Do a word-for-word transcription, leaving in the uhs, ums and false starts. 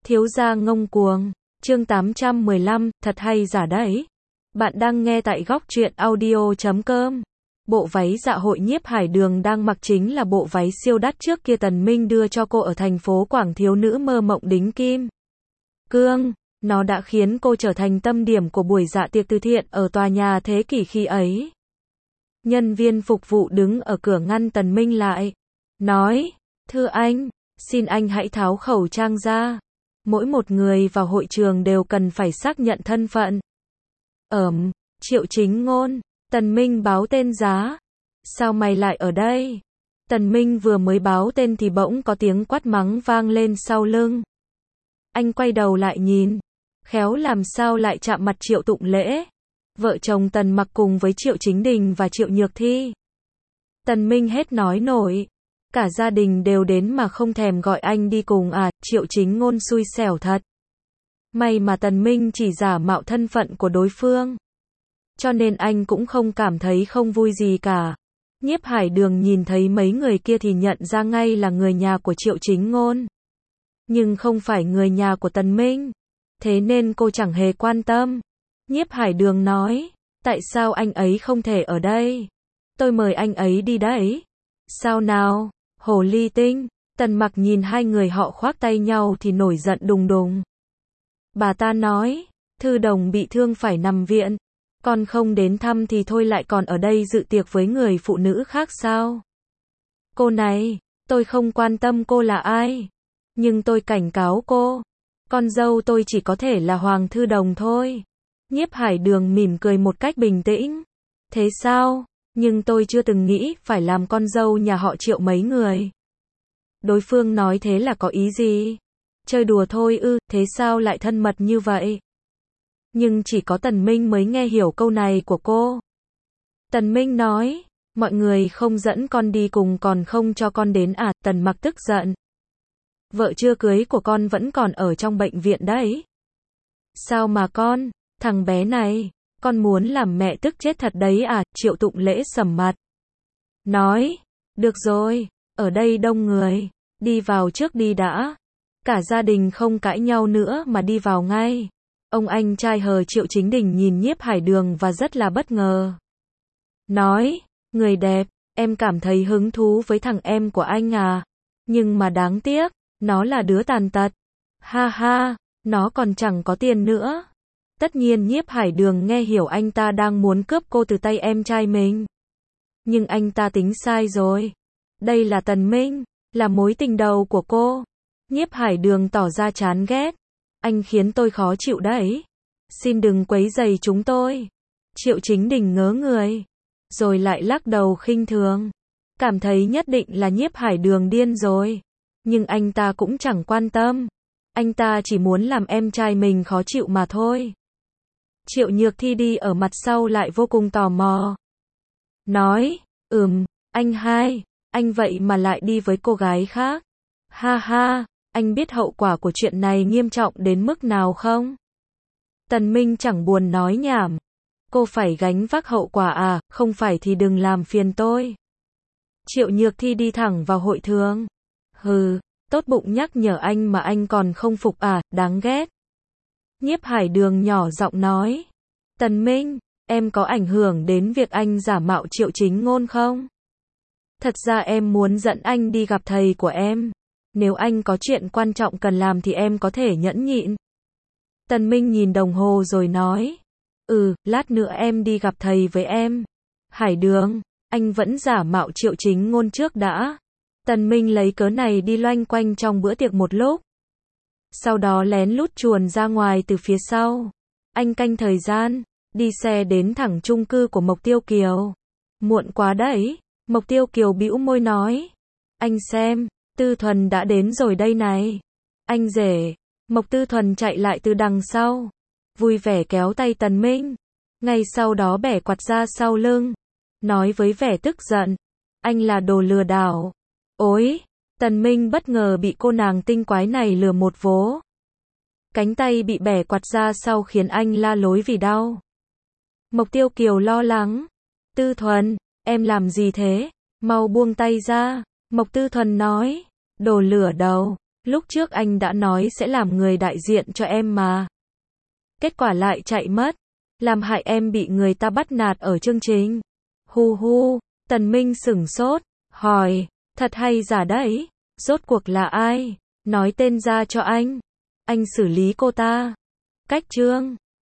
Thiếu gia ngông cuồng. Chương tám trăm mười lăm, thật hay giả đấy. Bạn đang nghe tại góc truyện audio chấm com. Bộ váy dạ hội Nhiếp Hải Đường đang mặc chính là bộ váy siêu đắt trước kia Tần Minh đưa cho cô ở thành phố Quảng thiếu nữ mơ mộng đính kim cương. Nó đã khiến cô trở thành tâm điểm của buổi dạ tiệc từ thiện ở tòa nhà thế kỷ khi ấy. Nhân viên phục vụ đứng ở cửa ngăn Tần Minh lại. Nói, thưa anh, xin anh hãy tháo khẩu trang ra. Mỗi một người vào hội trường đều cần phải xác nhận thân phận. Ẩm, Triệu Chính Ngôn. Tần Minh báo tên giá. Sao mày lại ở đây? Tần Minh vừa mới báo tên thì bỗng có tiếng quát mắng vang lên sau lưng. Anh quay đầu lại nhìn. Khéo làm sao lại chạm mặt Triệu Tụng Lễ. Vợ chồng Tần Mặc cùng với Triệu Chính Đình và Triệu Nhược Thi. Tần Minh hết nói nổi. Cả gia đình đều đến mà không thèm gọi anh đi cùng à, Triệu Chính Ngôn xui xẻo thật. May mà Tần Minh chỉ giả mạo thân phận của đối phương. Cho nên anh cũng không cảm thấy không vui gì cả. Nhiếp Hải Đường nhìn thấy mấy người kia thì nhận ra ngay là người nhà của Triệu Chính Ngôn. Nhưng không phải người nhà của Tần Minh. Thế nên cô chẳng hề quan tâm. Nhiếp Hải Đường nói, tại sao anh ấy không thể ở đây? Tôi mời anh ấy đi đấy. Sao nào? Hồ ly tinh. Tần Mặc nhìn hai người họ khoác tay nhau thì nổi giận đùng đùng. Bà ta nói, Thư Đồng bị thương phải nằm viện. Con không đến thăm thì thôi lại còn ở đây dự tiệc với người phụ nữ khác sao? Cô này, tôi không quan tâm cô là ai. Nhưng tôi cảnh cáo cô. Con dâu tôi chỉ có thể là Hoàng Thư Đồng thôi. Nhiếp Hải Đường mỉm cười một cách bình tĩnh. Thế sao? Nhưng tôi chưa từng nghĩ phải làm con dâu nhà họ Triệu mấy người. Đối phương nói thế là có ý gì? Chơi đùa thôi ư, thế sao lại thân mật như vậy? Nhưng chỉ có Tần Minh mới nghe hiểu câu này của cô. Tần Minh nói, mọi người không dẫn con đi cùng còn không cho con đến à? Tần Mặc tức giận. Vợ chưa cưới của con vẫn còn ở trong bệnh viện đấy. Sao mà con, thằng bé này, con muốn làm mẹ tức chết thật đấy à? Triệu Tụng Lễ sầm mặt. Nói, được rồi, ở đây đông người, đi vào trước đi đã. Cả gia đình không cãi nhau nữa mà đi vào ngay. Ông anh trai hờ Triệu Chính Đình nhìn Nhiếp Hải Đường và rất là bất ngờ. Nói, người đẹp, em cảm thấy hứng thú với thằng em của anh à? Nhưng mà đáng tiếc, nó là đứa tàn tật. Ha ha, nó còn chẳng có tiền nữa. Tất nhiên Nhiếp Hải Đường nghe hiểu anh ta đang muốn cướp cô từ tay em trai mình. Nhưng anh ta tính sai rồi. Đây là Tần Minh, là mối tình đầu của cô. Nhiếp Hải Đường tỏ ra chán ghét. Anh khiến tôi khó chịu đấy. Xin đừng quấy rầy chúng tôi. Triệu Chính Đình ngớ người. Rồi lại lắc đầu khinh thường. Cảm thấy nhất định là Nhiếp Hải Đường điên rồi. Nhưng anh ta cũng chẳng quan tâm. Anh ta chỉ muốn làm em trai mình khó chịu mà thôi. Triệu Nhược Thi đi ở mặt sau lại vô cùng tò mò. Nói, ừm, anh hai, anh vậy mà lại đi với cô gái khác. Ha ha, anh biết hậu quả của chuyện này nghiêm trọng đến mức nào không? Tần Minh chẳng buồn nói nhảm. Cô phải gánh vác hậu quả à, không phải thì đừng làm phiền tôi. Triệu Nhược Thi đi thẳng vào hội trường. Hừ, tốt bụng nhắc nhở anh mà anh còn không phục à, đáng ghét. Nhiếp Hải Đường nhỏ giọng nói. Tần Minh, em có ảnh hưởng đến việc anh giả mạo Triệu Chính Ngôn không? Thật ra em muốn dẫn anh đi gặp thầy của em. Nếu anh có chuyện quan trọng cần làm thì em có thể nhẫn nhịn. Tần Minh nhìn đồng hồ rồi nói. Ừ, lát nữa em đi gặp thầy với em. Hải Đường, anh vẫn giả mạo Triệu Chính Ngôn trước đã. Tần Minh lấy cớ này đi loanh quanh trong bữa tiệc một lúc. Sau đó lén lút chuồn ra ngoài từ phía sau. Anh canh thời gian, đi xe đến thẳng chung cư của Mộc Tiêu Kiều. Muộn quá đấy. Mộc Tiêu Kiều bĩu môi nói. Anh xem, Tư Thuần đã đến rồi đây này. Anh rể. Mộc Tư Thuần chạy lại từ đằng sau. Vui vẻ kéo tay Tần Minh. Ngay sau đó bẻ quạt ra sau lưng. Nói với vẻ tức giận. Anh là đồ lừa đảo. Ôi, Tần Minh bất ngờ bị cô nàng tinh quái này lừa một vố. Cánh tay bị bẻ quạt ra sau khiến anh la lối vì đau. Mộc Tiêu Kiều lo lắng. Tư Thuần, em làm gì thế? Mau buông tay ra. Mộc Tư Thuần nói. Đồ lửa đầu. Lúc trước anh đã nói sẽ làm người đại diện cho em mà. Kết quả lại chạy mất. Làm hại em bị người ta bắt nạt ở chương trình. Hu hu, Tần Minh sửng sốt, hỏi, thật hay giả đấy? Rốt cuộc là ai? Nói tên ra cho anh. Anh xử lý cô ta. Cách chương